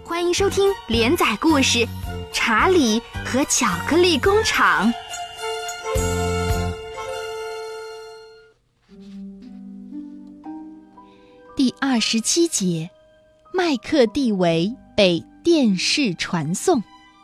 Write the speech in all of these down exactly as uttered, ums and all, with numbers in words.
欢迎收听连载故事《查理和巧克力工厂》。第二十七节，麦克蒂维被电视传送。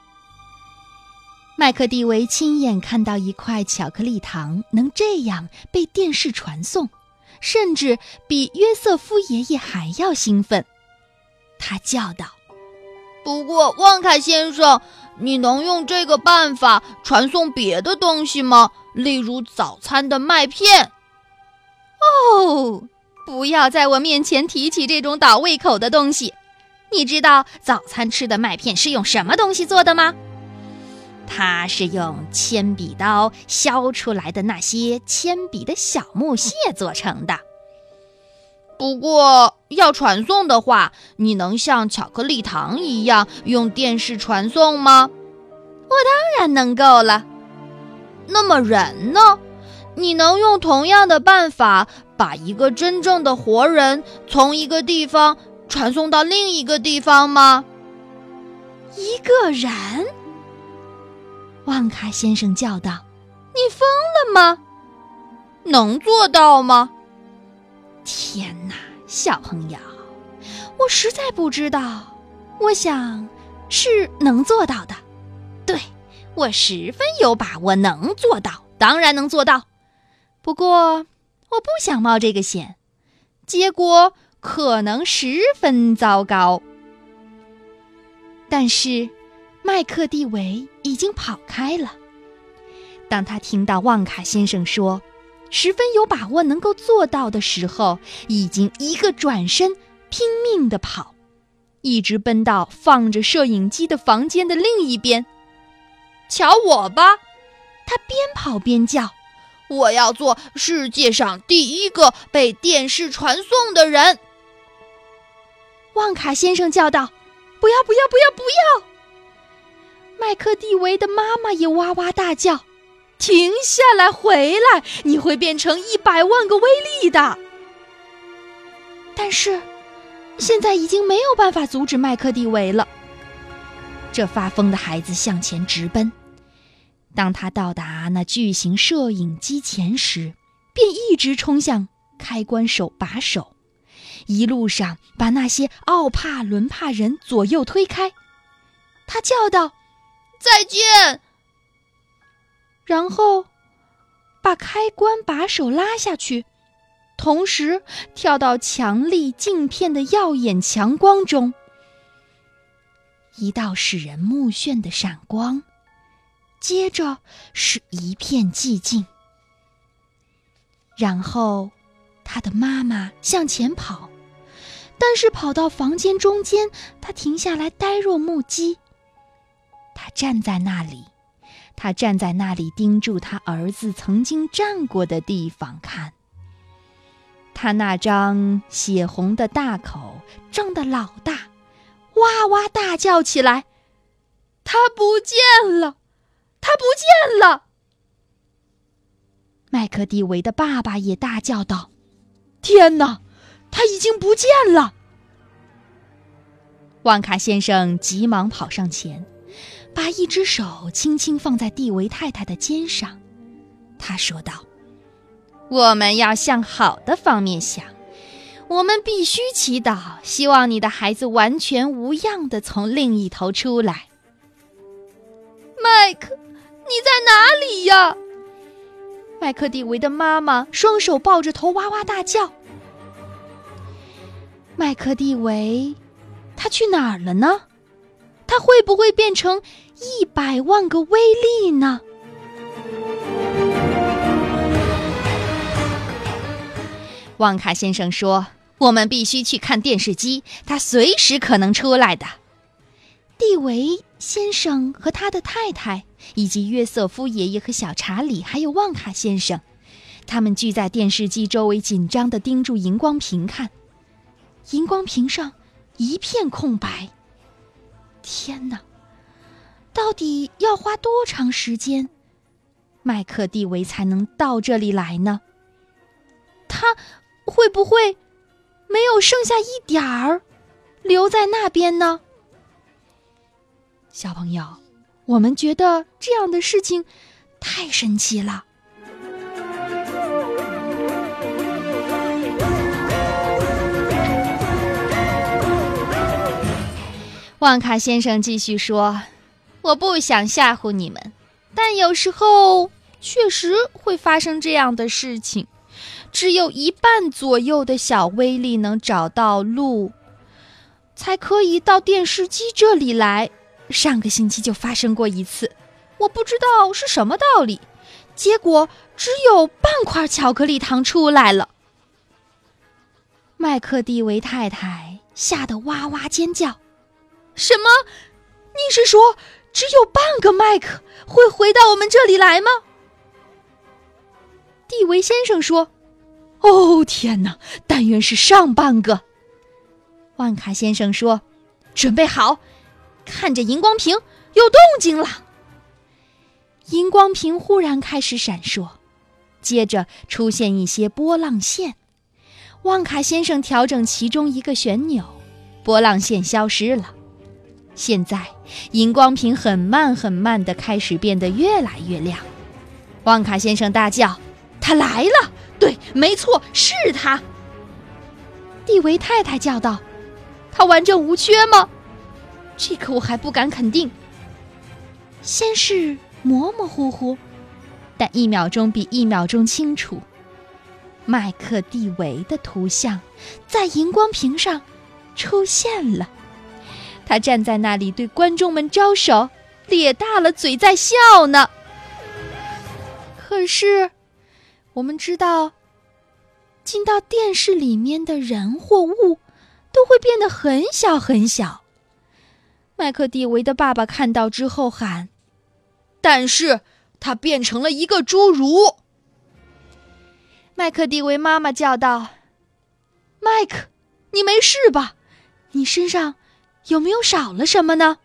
麦克蒂维亲眼看到一块巧克力糖能这样被电视传送，甚至比约瑟夫爷爷还要兴奋。他叫道： 不过旺卡先生，你能用这个办法传送别的东西吗？例如早餐的麦片。 哦，不要在我面前提起这种倒胃口的东西。你知道早餐吃的麦片是用什么东西做的吗？它是用铅笔刀削出来的那些铅笔的小木屑做成的。 不过要传送的话，你能像巧克力糖一样用电视传送吗？ 我当然能够了。 那么人呢？你能用同样的办法把一个真正的活人从一个地方传送到另一个地方吗？ 一个人？旺卡先生叫道：你疯了吗？ 能做到吗？ 天哪，小朋友，我实在不知道。我想是能做到的。对，我十分有把握能做到，当然能做到。不过我不想冒这个险，结果可能十分糟糕。但是麦克蒂维已经跑开了。当他听到旺卡先生说十分有把握能够做到的时候，已经一个转身拼命地跑，一直奔到放着摄影机的房间的另一边。 瞧我吧！ 他边跑边叫： 我要做世界上第一个被电视传送的人。 旺卡先生叫道：不要不要不要不要！麦克蒂维的妈妈也哇哇大叫：停下来，回来，你会变成一百万个威力的。但是现在已经没有办法阻止麦克蒂维了。这发疯的孩子向前直奔，当他到达那巨型摄影机前时，便一直冲向开关手把手，一路上把那些奥帕伦帕人左右推开。他叫道： 再见！ 然后把开关把手拉下去，同时跳到强力镜片的耀眼强光中。一道使人目眩的闪光，接着是一片寂静。然后他的妈妈向前跑，但是跑到房间中间，他停下来呆若木鸡。他站在那里他站在那里盯住他儿子曾经站过的地方看。他那张血红的大口张得老大，哇哇大叫起来：他不见了，他不见了！麦克蒂维的爸爸也大叫道：天哪，他已经不见了！旺卡先生急忙跑上前，把一只手轻轻放在蒂维太太的肩上。他说道：我们要向好的方面想，我们必须祈祷，希望你的孩子完全无恙地从另一头出来。麦克，你在哪里呀？麦克蒂维的妈妈双手抱着头哇哇大叫。麦克蒂维，他去哪儿了呢？他会不会变成一百万个威力呢？旺卡先生说：我们必须去看电视机，他随时可能出来的。蒂维先生和他的太太，以及约瑟夫爷爷和小查理，还有旺卡先生，他们聚在电视机周围，紧张地盯住荧光屏看。荧光屏上一片空白。天哪，到底要花多长时间，麦克蒂维才能到这里来呢？他会不会没有剩下一点儿留在那边呢？ 小朋友，我们觉得这样的事情太神奇了。 旺卡先生继续说，我不想吓唬你们，但有时候确实会发生这样的事情。只有一半左右的小威力能找到路，才可以到电视机这里来。上个星期就发生过一次，我不知道是什么道理，结果只有半块巧克力糖出来了。 麦克蒂维太太吓得哇哇尖叫。 什么？ 你是说只有半个麦克会回到我们这里来吗？蒂维先生说，哦，天哪，但愿是上半个。 万卡先生说，准备好，看着荧光屏，有动静了。 荧光屏忽然开始闪烁，接着出现一些波浪线。旺卡先生调整其中一个旋钮，波浪线消失了。现在荧光屏很慢很慢地开始变得越来越亮。旺卡先生大叫，他来了，对，没错，是他。蒂维太太叫道，他完整无缺吗？这个我还不敢肯定。先是模模糊糊，但一秒钟比一秒钟清楚。麦克蒂维的图像在荧光屏上出现了，他站在那里对观众们招手，咧大了嘴在笑呢。可是我们知道，进到电视里面的人或物都会变得很小很小。麦克蒂维的爸爸看到之后喊，但是他变成了一个侏儒。麦克蒂维妈妈叫道，麦克，你没事吧？你身上有没有少了什么呢？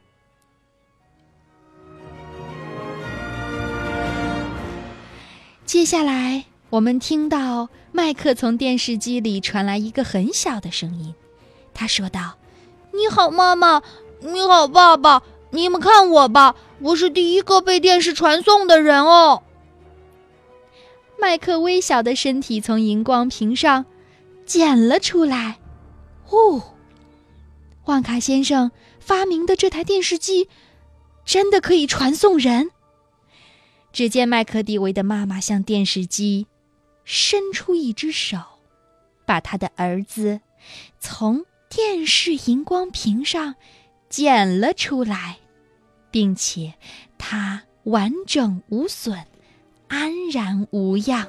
接下来我们听到麦克从电视机里传来一个很小的声音，他说道， 你好妈妈，你好爸爸，你们看我吧，我是第一个被电视传送的人哦。 麦克微小的身体从荧光屏上捡了出来。哦，旺卡先生发明的这台电视机真的可以传送人。只见麦克蒂维的妈妈向电视机伸出一只手，把他的儿子从电视荧光屏上捡了出来，并且他完整无损，安然无恙。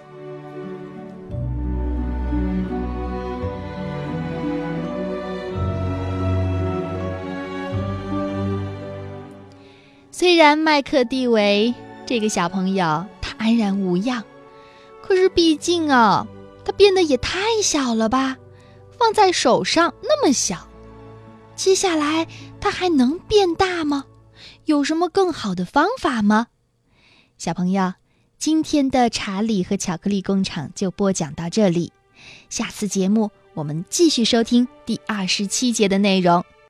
虽然麦克蒂维这个小朋友他安然无恙，可是毕竟啊，他变得也太小了吧，放在手上那么小。接下来他还能变大吗？有什么更好的方法吗？小朋友，今天的查理和巧克力工厂就播讲到这里，下次节目我们继续收听第二十七节的内容。